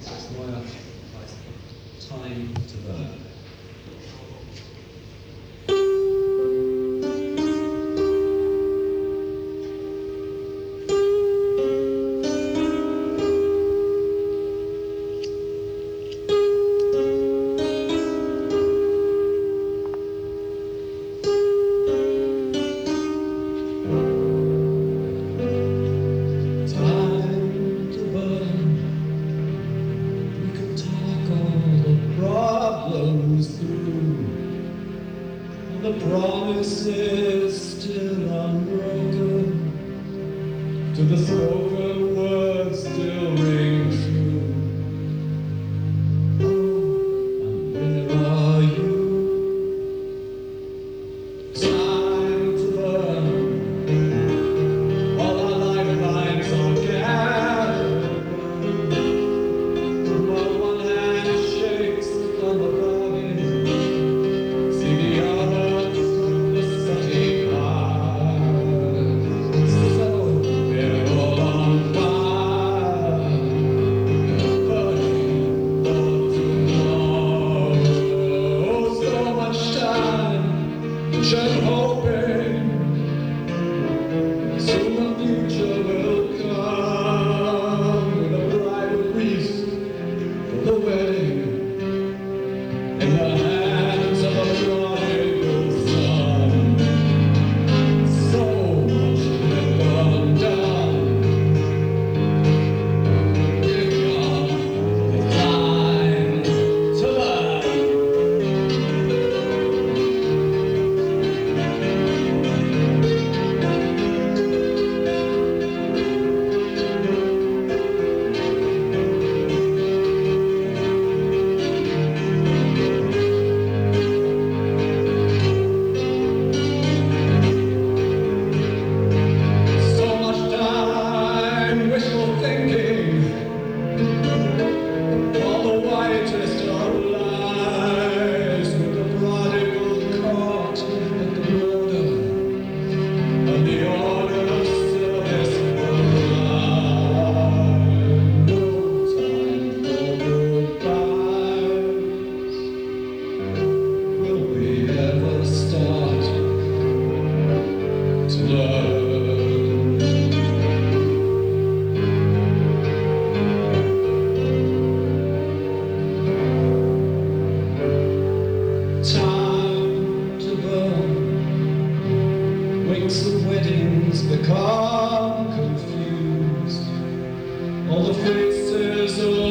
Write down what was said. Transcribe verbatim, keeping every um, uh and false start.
That's my archetype. Time to burn. The promise is still unbroken, to the spoken words still ring true. Oh, and where are you? Time to burn. All our lifelines are gathered. While one hand shakes on the bargain, see the other. Just hoping soon the future will come with a bridal wreath for the wedding in the hands of a prodigal son. So much left undone. Here comes the time to burn. Time to burn. Wakes of weddings become confused. All the faces of